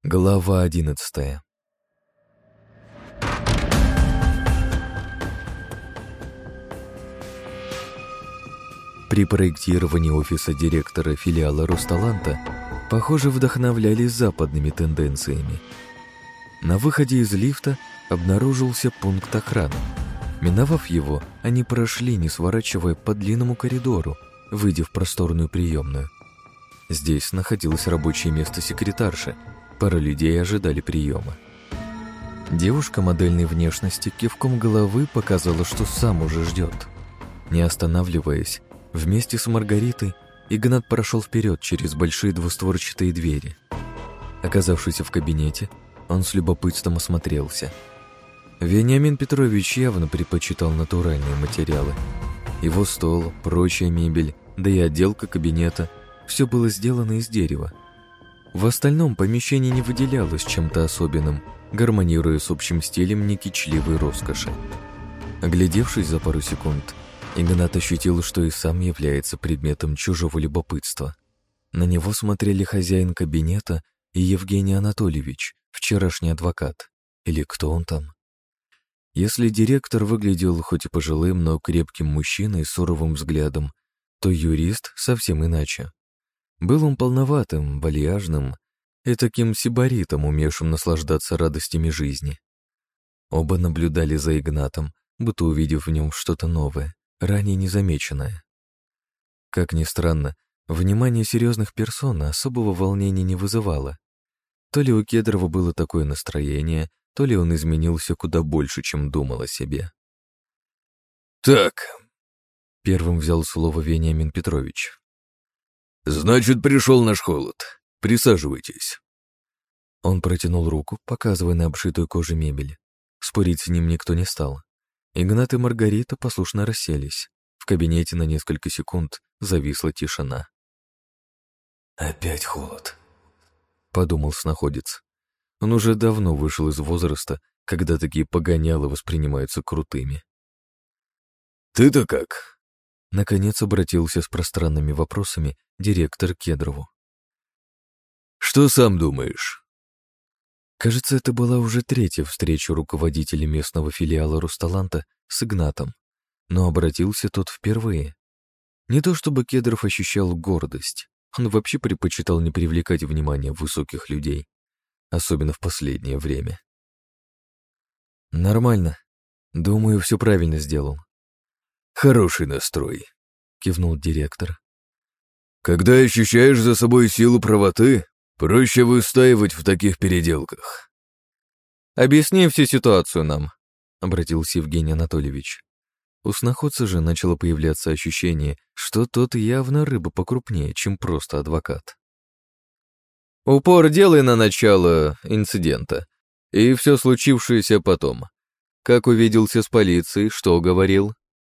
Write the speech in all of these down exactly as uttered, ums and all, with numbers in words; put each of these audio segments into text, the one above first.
Глава одиннадцатая. При проектировании офиса директора филиала Росталанта, похоже, вдохновлялись западными тенденциями. На выходе из лифта обнаружился пункт охраны. Миновав его, они прошли, не сворачивая по длинному коридору, выйдя в просторную приемную. Здесь находилось рабочее место секретарши. Пара людей ожидали приема. Девушка модельной внешности кивком головы показала, что сам уже ждет. Не останавливаясь, вместе с Маргаритой Игнат прошел вперед через большие двустворчатые двери. Оказавшись в кабинете, он с любопытством осмотрелся. Вениамин Петрович явно предпочитал натуральные материалы. Его стол, прочая мебель, да и отделка кабинета – все было сделано из дерева. В остальном помещение не выделялось чем-то особенным, гармонируя с общим стилем некичливой роскоши. Оглядевшись за пару секунд, Игнат ощутил, что и сам является предметом чужого любопытства. На него смотрели хозяин кабинета и Евгений Анатольевич, вчерашний адвокат. Или кто он там? Если директор выглядел хоть и пожилым, но крепким мужчиной с суровым взглядом, то юрист совсем иначе. Был он полноватым, вальяжным и таким сибаритом, умевшим наслаждаться радостями жизни. Оба наблюдали за Игнатом, будто увидев в нем что-то новое, ранее незамеченное. Как ни странно, внимание серьезных персон особого волнения не вызывало. То ли у Кедрова было такое настроение, то ли он изменился куда больше, чем думал о себе. «Так», — первым взял слово Вениамин Петрович. «Значит, пришел наш холод. Присаживайтесь». Он протянул руку, показывая на обшитую кожей мебель. Спорить с ним никто не стал. Игнат и Маргарита послушно расселись. В кабинете на несколько секунд зависла тишина. «Опять холод», — подумал снаходец. Он уже давно вышел из возраста, когда такие погонялы воспринимаются крутыми. «Ты-то как?» Наконец обратился с пространными вопросами директор к Кедрову. «Что сам думаешь?» Кажется, это была уже третья встреча руководителя местного филиала Росталанта с Игнатом, но обратился тот впервые. Не то чтобы Кедров ощущал гордость, он вообще предпочитал не привлекать внимания высоких людей, особенно в последнее время. «Нормально. Думаю, все правильно сделал». «Хороший настрой», — кивнул директор. «Когда ощущаешь за собой силу правоты, проще выстаивать в таких переделках». «Объясни всю ситуацию нам», — обратился Евгений Анатольевич. У сноходца же начало появляться ощущение, что тот явно рыба покрупнее, чем просто адвокат. «Упор делай на начало инцидента, и все случившееся потом. Как увиделся с полицией, что говорил?»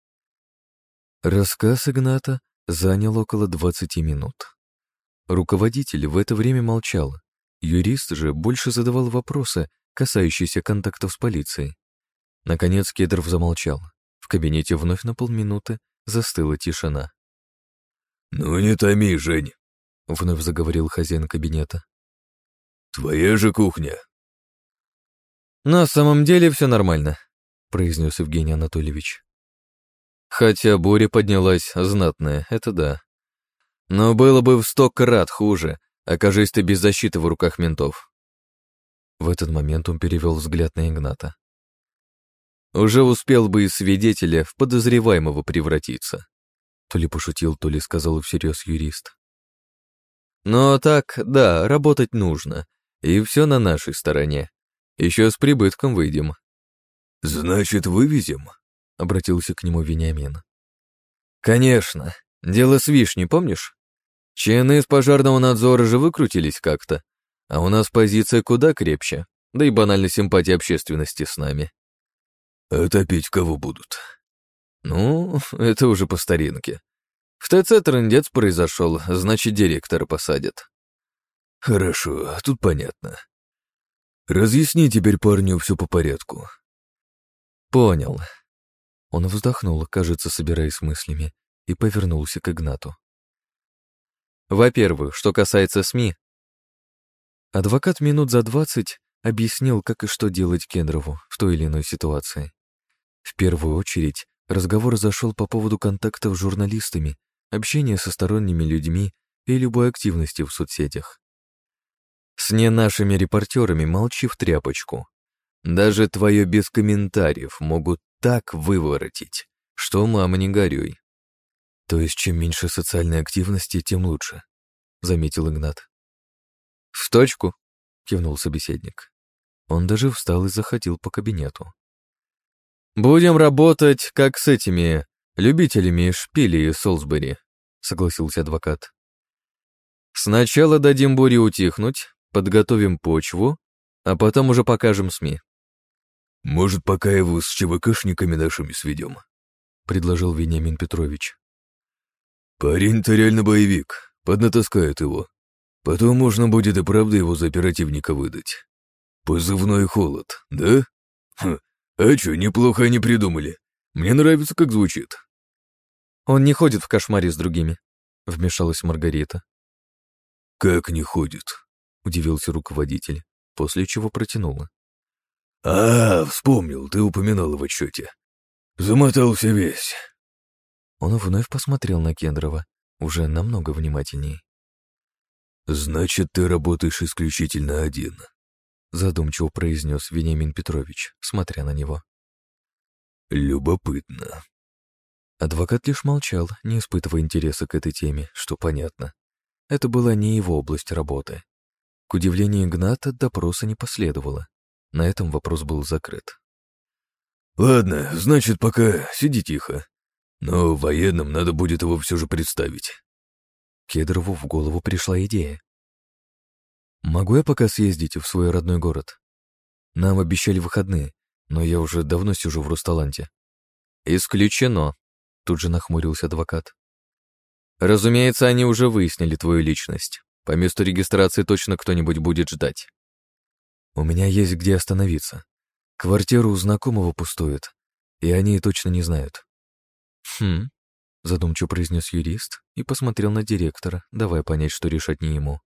Рассказ Игната занял около двадцати минут. Руководитель в это время молчал, юрист же больше задавал вопросы, касающиеся контактов с полицией. Наконец Кедров замолчал. В кабинете вновь на полминуты застыла тишина. «Ну не томи, Жень», — вновь заговорил хозяин кабинета. «Твоя же кухня». «На самом деле все нормально», — произнес Евгений Анатольевич. «Хотя буря поднялась знатная, это да. Но было бы в сто крат хуже, окажись ты без защиты в руках ментов». В этот момент он перевел взгляд на Игната. «Уже успел бы из свидетеля в подозреваемого превратиться», то ли пошутил, то ли сказал всерьез юрист. «Но так, да, работать нужно, и все на нашей стороне. Еще с прибытком выйдем». «Значит, вывезем?» — обратился к нему Вениамин. «Конечно. Дело с вишней, помнишь? Чины из пожарного надзора же выкрутились как-то, а у нас позиция куда крепче, да и банальной симпатии общественности с нами». «А топить кого будут?» «Ну, это уже по старинке. В ТЦ трындец произошел, значит, директора посадят». «Хорошо, тут понятно. Разъясни теперь парню все по порядку». «Понял». Он вздохнул, кажется, собираясь с мыслями, и повернулся к Игнату. «Во-первых, что касается СМИ, Адвокат минут за двадцать объяснил, как и что делать Кедрову в той или иной ситуации. В первую очередь разговор зашел по поводу контактов с журналистами, общения со сторонними людьми и любой активности в соцсетях. С не нашими репортерами молчи в тряпочку. Даже твое без комментариев могут так выворотить, что мама не горюй. То есть чем меньше социальной активности, тем лучше, заметил Игнат. В точку, кивнул собеседник. Он даже встал и заходил по кабинету. Будем работать, как с этими любителями шпили из Солсбери, согласился адвокат. Сначала дадим буре утихнуть, подготовим почву, а потом уже покажем СМИ. «Может, пока его с ЧВКшниками нашими сведем?» — предложил Вениамин Петрович. «Парень-то реально боевик, поднатаскают его. Потом можно будет и правда его за оперативника выдать. Позывной «Холод», да? Хм, а чё, неплохо они придумали. Мне нравится, как звучит». «Он не ходит в кошмаре с другими», — вмешалась Маргарита. «Как не ходит?» — удивился руководитель, после чего протянула. «А, вспомнил, ты упоминал в отчете. Замотался весь». Он вновь посмотрел на Кендрова, уже намного внимательней. «Значит, ты работаешь исключительно один», — задумчиво произнес Вениамин Петрович, смотря на него. «Любопытно». Адвокат лишь молчал, не испытывая интереса к этой теме, что понятно. Это была не его область работы. К удивлению Игната, допроса не последовало. На этом вопрос был закрыт. «Ладно, значит, пока сиди тихо. Но военным надо будет его все же представить». Кедрову в голову пришла идея. «Могу я пока съездить в свой родной город? Нам обещали выходные, но я уже давно сижу в Русталанте». «Исключено», — тут же нахмурился адвокат. «Разумеется, они уже выяснили твою личность. По месту регистрации точно кто-нибудь будет ждать». «У меня есть где остановиться. Квартиру у знакомого пустует, и они точно не знают». «Хм», — задумчиво произнес юрист и посмотрел на директора, давая понять, что решать не ему.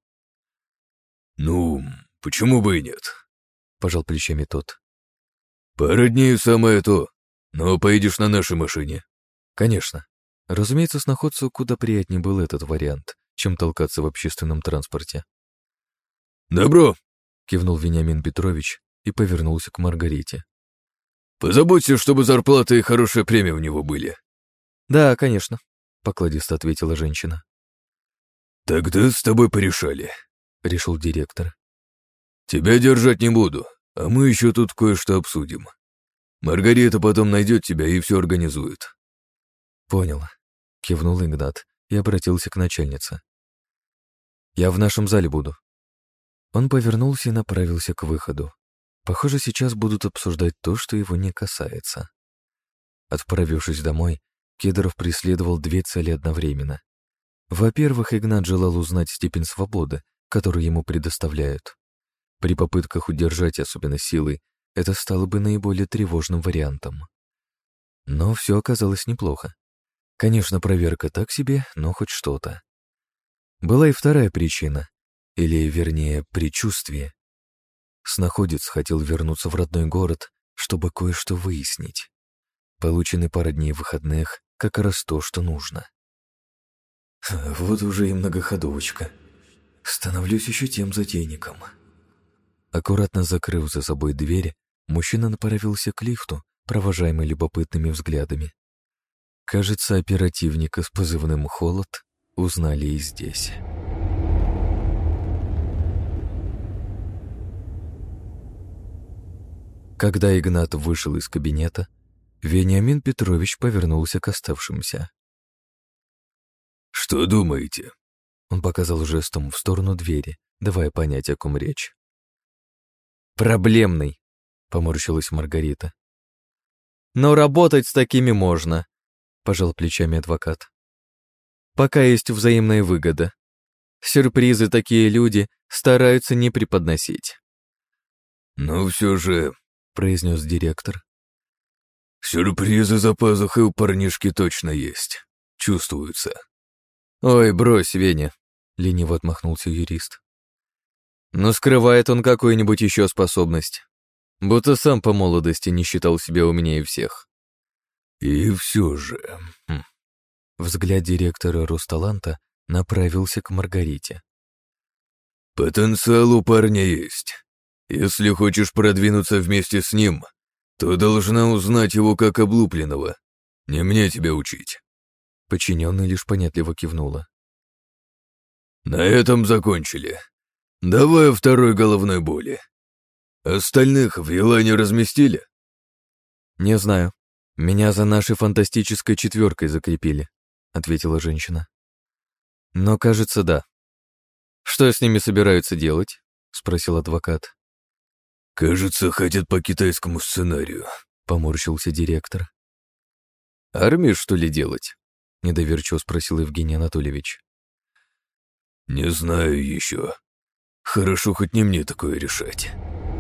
«Ну, почему бы и нет?» — пожал плечами тот. «Пара дней самое то, но поедешь на нашей машине». «Конечно. Разумеется, сноходцу куда приятнее был этот вариант, чем толкаться в общественном транспорте». «Добро!» — кивнул Вениамин Петрович и повернулся к Маргарите. «Позаботься, чтобы зарплата и хорошая премия у него были». «Да, конечно», — покладисто ответила женщина. «Тогда с тобой порешали», — решил директор. «Тебя держать не буду, а мы еще тут кое-что обсудим. Маргарита потом найдет тебя и все организует». «Понял», — кивнул Игнат и обратился к начальнице. «Я в нашем зале буду». Он повернулся и направился к выходу. Похоже, сейчас будут обсуждать то, что его не касается. Отправившись домой, Кедров преследовал две цели одновременно. Во-первых, Игнат желал узнать степень свободы, которую ему предоставляют. При попытках удержать, особенно силой, это стало бы наиболее тревожным вариантом. Но все оказалось неплохо. Конечно, проверка так себе, но хоть что-то. Была и вторая причина, или, вернее, предчувствие. Сноходец хотел вернуться в родной город, чтобы кое-что выяснить. Получены пара дней выходных, как раз то, что нужно. Вот уже и многоходовочка. Становлюсь еще тем затейником. Аккуратно закрыв за собой дверь, мужчина направился к лифту, провожаемый любопытными взглядами. Кажется, оперативника с позывным «Холод» узнали и здесь. Когда Игнат вышел из кабинета, Вениамин Петрович повернулся к оставшимся. «Что думаете?» Он показал жестом в сторону двери, давая понять, о ком речь. «Проблемный», — поморщилась Маргарита. «Но работать с такими можно», — пожал плечами адвокат. «Пока есть взаимная выгода. Сюрпризы такие люди стараются не преподносить». «Но все же», — произнес директор. «Сюрпризы за пазухой у парнишки точно есть. Чувствуются». «Ой, брось, Веня», — лениво отмахнулся юрист. Но скрывает он какую-нибудь еще способность. Будто сам по молодости не считал себя умнее всех. И все же... Хм. Взгляд директора Русталанта направился к Маргарите. Потенциал у парня есть. Если хочешь продвинуться вместе с ним, то должна узнать его как облупленного. Не мне тебя учить. Подчиненный лишь понятливо кивнула. На этом закончили. Давай о второй головной боли. Остальных в Елане разместили? Не знаю. Меня за нашей фантастической четверкой закрепили, ответила женщина. Но, кажется, да. Что с ними собираются делать? Спросил адвокат. Кажется, хотят по китайскому сценарию, поморщился директор. Армию, что ли, делать? Недоверчиво спросил Евгений Анатольевич. Не знаю еще. Хорошо, хоть не мне такое решать.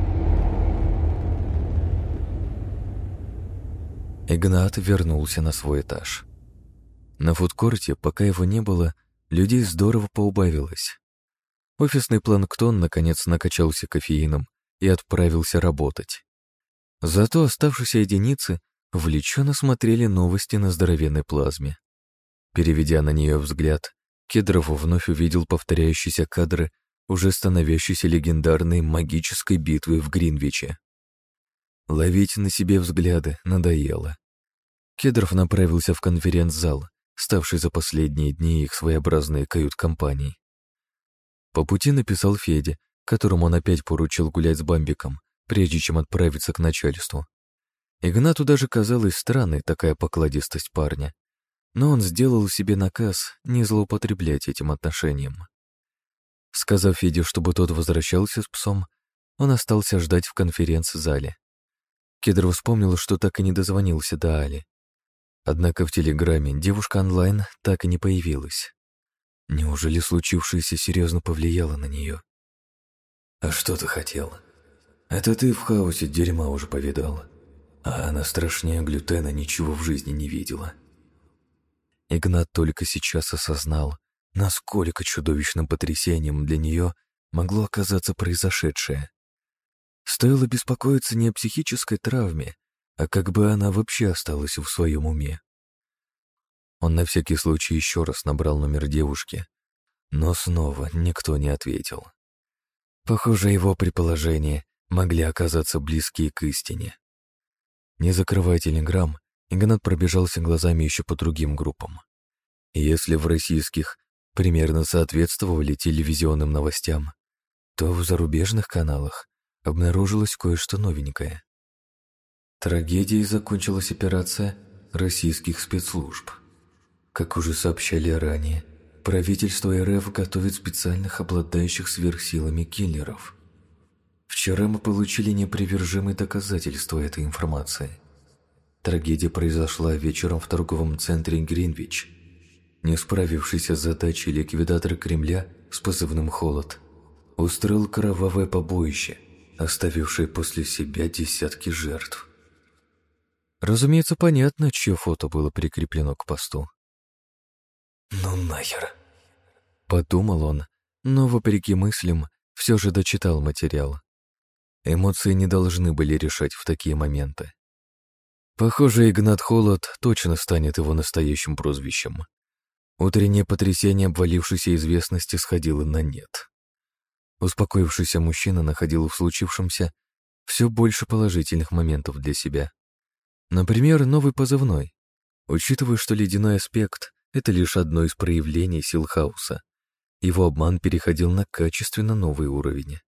Игнат вернулся на свой этаж. На фудкорте, пока его не было, людей здорово поубавилось. Офисный планктон наконец накачался кофеином и отправился работать. Зато оставшиеся единицы увлеченно смотрели новости на здоровенной плазме. Переведя на нее взгляд, Кедров вновь увидел повторяющиеся кадры уже становящейся легендарной магической битвы в Гринвиче. Ловить на себе взгляды надоело. Кедров направился в конференц-зал, ставший за последние дни их своеобразной кают-компанией. По пути написал Феде, которому он опять поручил гулять с Бамбиком, прежде чем отправиться к начальству. Игнату даже казалась странной такая покладистость парня, но он сделал себе наказ не злоупотреблять этим отношением. Сказав Феде, чтобы тот возвращался с псом, он остался ждать в конференц-зале. Кедров вспомнил, что так и не дозвонился до Али. Однако в телеграмме девушка онлайн так и не появилась. Неужели случившееся серьезно повлияло на нее? А что ты хотел? Это ты в хаосе дерьма уже повидал, а она страшнее глютена ничего в жизни не видела. Игнат только сейчас осознал, насколько чудовищным потрясением для нее могло оказаться произошедшее. Стоило беспокоиться не о психической травме, а как бы она вообще осталась в своем уме. Он на всякий случай еще раз набрал номер девушки, но снова никто не ответил. Похоже, его предположения могли оказаться близкие к истине. Не закрывая телеграмм, Игнат пробежался глазами еще по другим группам. Если в российских примерно соответствовали телевизионным новостям, то в зарубежных каналах обнаружилось кое-что новенькое. Трагедией закончилась операция российских спецслужб. Как уже сообщали ранее, правительство РФ готовит специальных обладающих сверхсилами киллеров. Вчера мы получили непривержимые доказательства этой информации. Трагедия произошла вечером в торговом центре Гринвич. Не справившийся с задачей ликвидатор Кремля с позывным «Холод» устроил кровавое побоище, оставившее после себя десятки жертв. Разумеется, понятно, чье фото было прикреплено к посту. «Ну нахер!» Подумал он, но, вопреки мыслям, все же дочитал материал. Эмоции не должны были решать в такие моменты. Похоже, Игнат Холод точно станет его настоящим прозвищем. Утреннее потрясение обвалившейся известности сходило на нет. Успокоившийся мужчина находил в случившемся все больше положительных моментов для себя. Например, новый позывной. Учитывая, что ледяной аспект — это лишь одно из проявлений сил хаоса, его обман переходил на качественно новый уровень.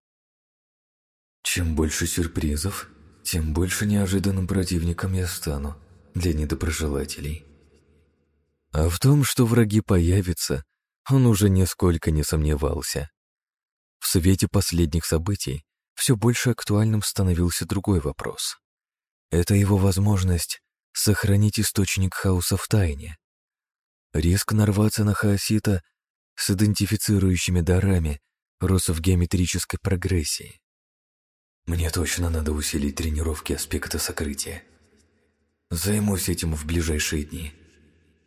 Чем больше сюрпризов, тем больше неожиданным противником я стану для недоброжелателей. А в том, что враги появятся, он уже нисколько не сомневался. В свете последних событий все больше актуальным становился другой вопрос. Это его возможность сохранить источник хаоса в тайне. Риск нарваться на хаосита с идентифицирующими дарами рос в геометрической прогрессии. Мне точно надо усилить тренировки аспекта сокрытия. Займусь этим в ближайшие дни.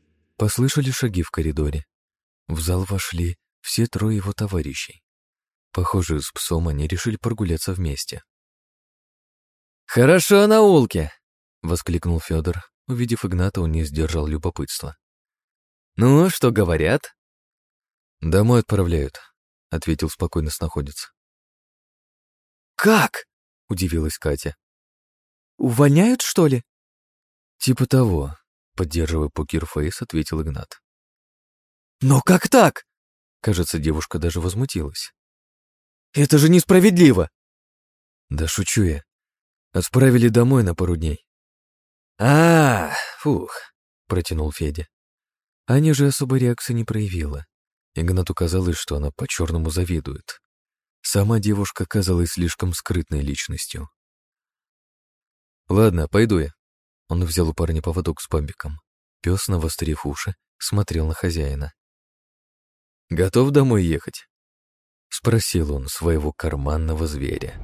Послышали шаги в коридоре. В зал вошли все трое его товарищей. Похоже, с псом они решили прогуляться вместе. «Хорошо на улке!» — воскликнул Федор. Увидев Игната, он не сдержал любопытства. «Ну, что говорят?» «Домой отправляют», — ответил спокойно снаходец. «Как?» — удивилась Катя. «Увольняют, что ли?» «Типа того», — поддерживая покерфейс, ответил Игнат. «Но как так?» Кажется, девушка даже возмутилась. «Это же несправедливо!» «Да шучу я. Отправили домой на пару дней». «А, фух», — протянул Федя. Аня же особой реакции не проявила. Игнату казалось, что она по-черному завидует. Сама девушка казалась слишком скрытной личностью. «Ладно, пойду я». Он взял у парня поводок с бамбиком. Пес, навострив уши, смотрел на хозяина. «Готов домой ехать?» — спросил он своего карманного зверя.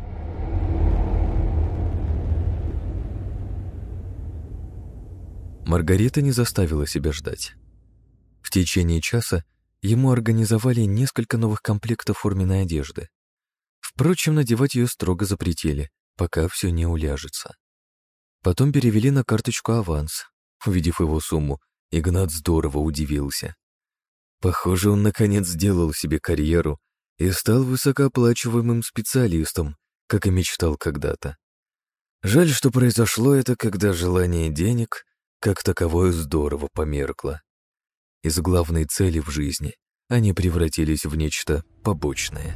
Маргарита не заставила себя ждать. В течение часа ему организовали несколько новых комплектов форменной одежды. Впрочем, надевать ее строго запретили, пока все не уляжется. Потом перевели на карточку аванс. Увидев его сумму, Игнат здорово удивился. Похоже, он наконец сделал себе карьеру и стал высокооплачиваемым специалистом, как и мечтал когда-то. Жаль, что произошло это, когда желание денег как таковое здорово померкло. Из главной цели в жизни они превратились в нечто побочное.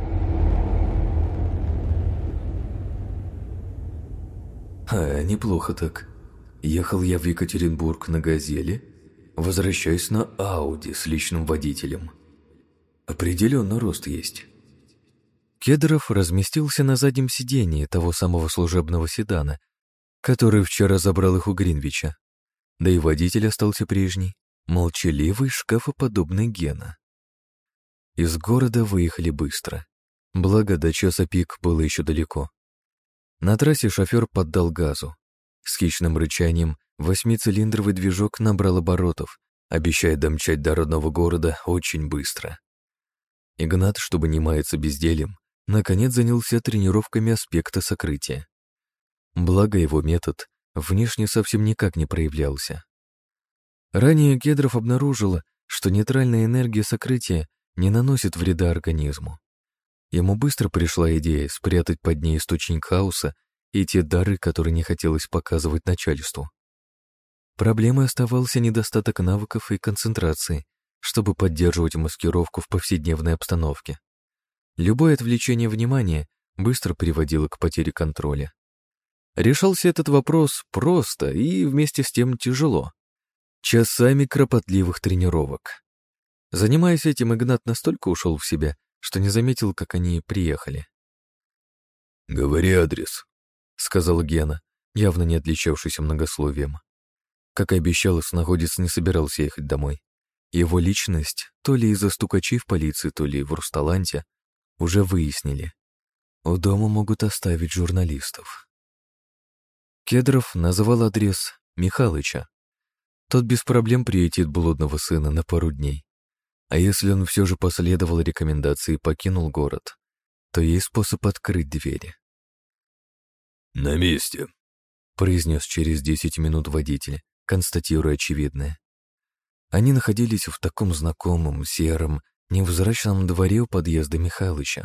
А, неплохо так. Ехал я в Екатеринбург на «Газели», возвращаюсь на «Ауди» с личным водителем. Определенно рост есть. Кедров разместился на заднем сидении того самого служебного седана, который вчера забрал их у Гринвича. Да и водитель остался прежний, молчаливый, шкафоподобный Гена. Из города выехали быстро. Благо, до часа пик было еще далеко. На трассе шофер поддал газу. С хищным рычанием восьмицилиндровый движок набрал оборотов, обещая домчать до родного города очень быстро. Игнат, чтобы не маяться бездельем, наконец занялся тренировками аспекта сокрытия. Благо его метод внешне совсем никак не проявлялся. Ранее Кедров обнаружила, что нейтральная энергия сокрытия не наносит вреда организму. Ему быстро пришла идея спрятать под ней источник хаоса и те дары, которые не хотелось показывать начальству. Проблемой оставался недостаток навыков и концентрации, чтобы поддерживать маскировку в повседневной обстановке. Любое отвлечение внимания быстро приводило к потере контроля. Решался этот вопрос просто и вместе с тем тяжело. Часами кропотливых тренировок. Занимаясь этим, Игнат настолько ушел в себя, что не заметил, как они приехали. «Говори адрес», — сказал Гена, явно не отличавшийся многословием. Как и обещал, снаходец не собирался ехать домой. Его личность, то ли из-за стукачей в полиции, то ли в Русталанте, уже выяснили. У дома могут оставить журналистов. Кедров называл адрес Михалыча. Тот без проблем приютит блудного сына на пару дней. А если он все же последовал рекомендации и покинул город, то есть способ открыть двери. «На месте», — произнес через десять минут водитель, констатируя очевидное. Они находились в таком знакомом, сером, невзрачном дворе у подъезда Михалыча.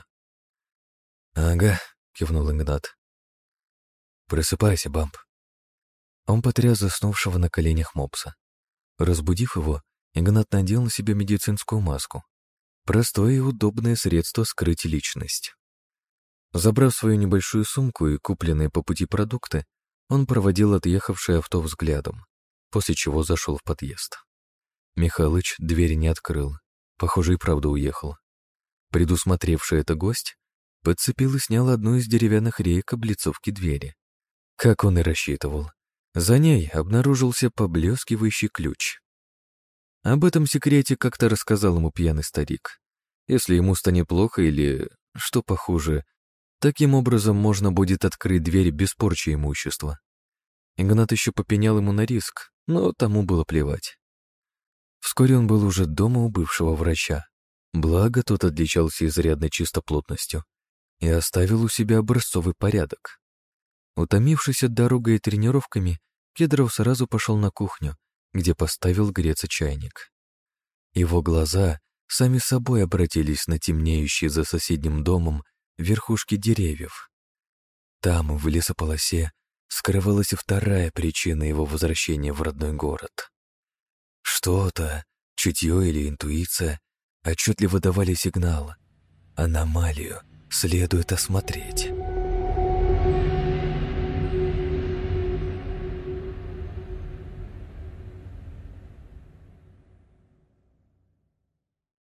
«Ага», — кивнул Игнат. «Просыпайся, Бамп». Он потряс заснувшего на коленях мопса. Разбудив его, Игнат надел на себя медицинскую маску. Простое и удобное средство скрыть личность. Забрав свою небольшую сумку и купленные по пути продукты, он проводил отъехавшее авто взглядом, после чего зашел в подъезд. Михалыч двери не открыл, похоже, и правда уехал. Предусмотревший это гость подцепил и снял одну из деревянных реек облицовки двери. Как он и рассчитывал. За ней обнаружился поблескивающий ключ. Об этом секрете как-то рассказал ему пьяный старик. Если ему станет плохо или, что похуже, таким образом можно будет открыть дверь без порчи имущества. Игнат еще попенял ему на риск, но тому было плевать. Вскоре он был уже дома у бывшего врача. Благо, тот отличался изрядной чистоплотностью и оставил у себя образцовый порядок. Утомившись от дороги и тренировками, Кедров сразу пошел на кухню, где поставил греться чайник. Его глаза сами собой обратились на темнеющие за соседним домом верхушки деревьев. Там, в лесополосе, скрывалась и вторая причина его возвращения в родной город. Что-то, чутье или интуиция, отчетливо давали сигнал. Аномалию следует осмотреть.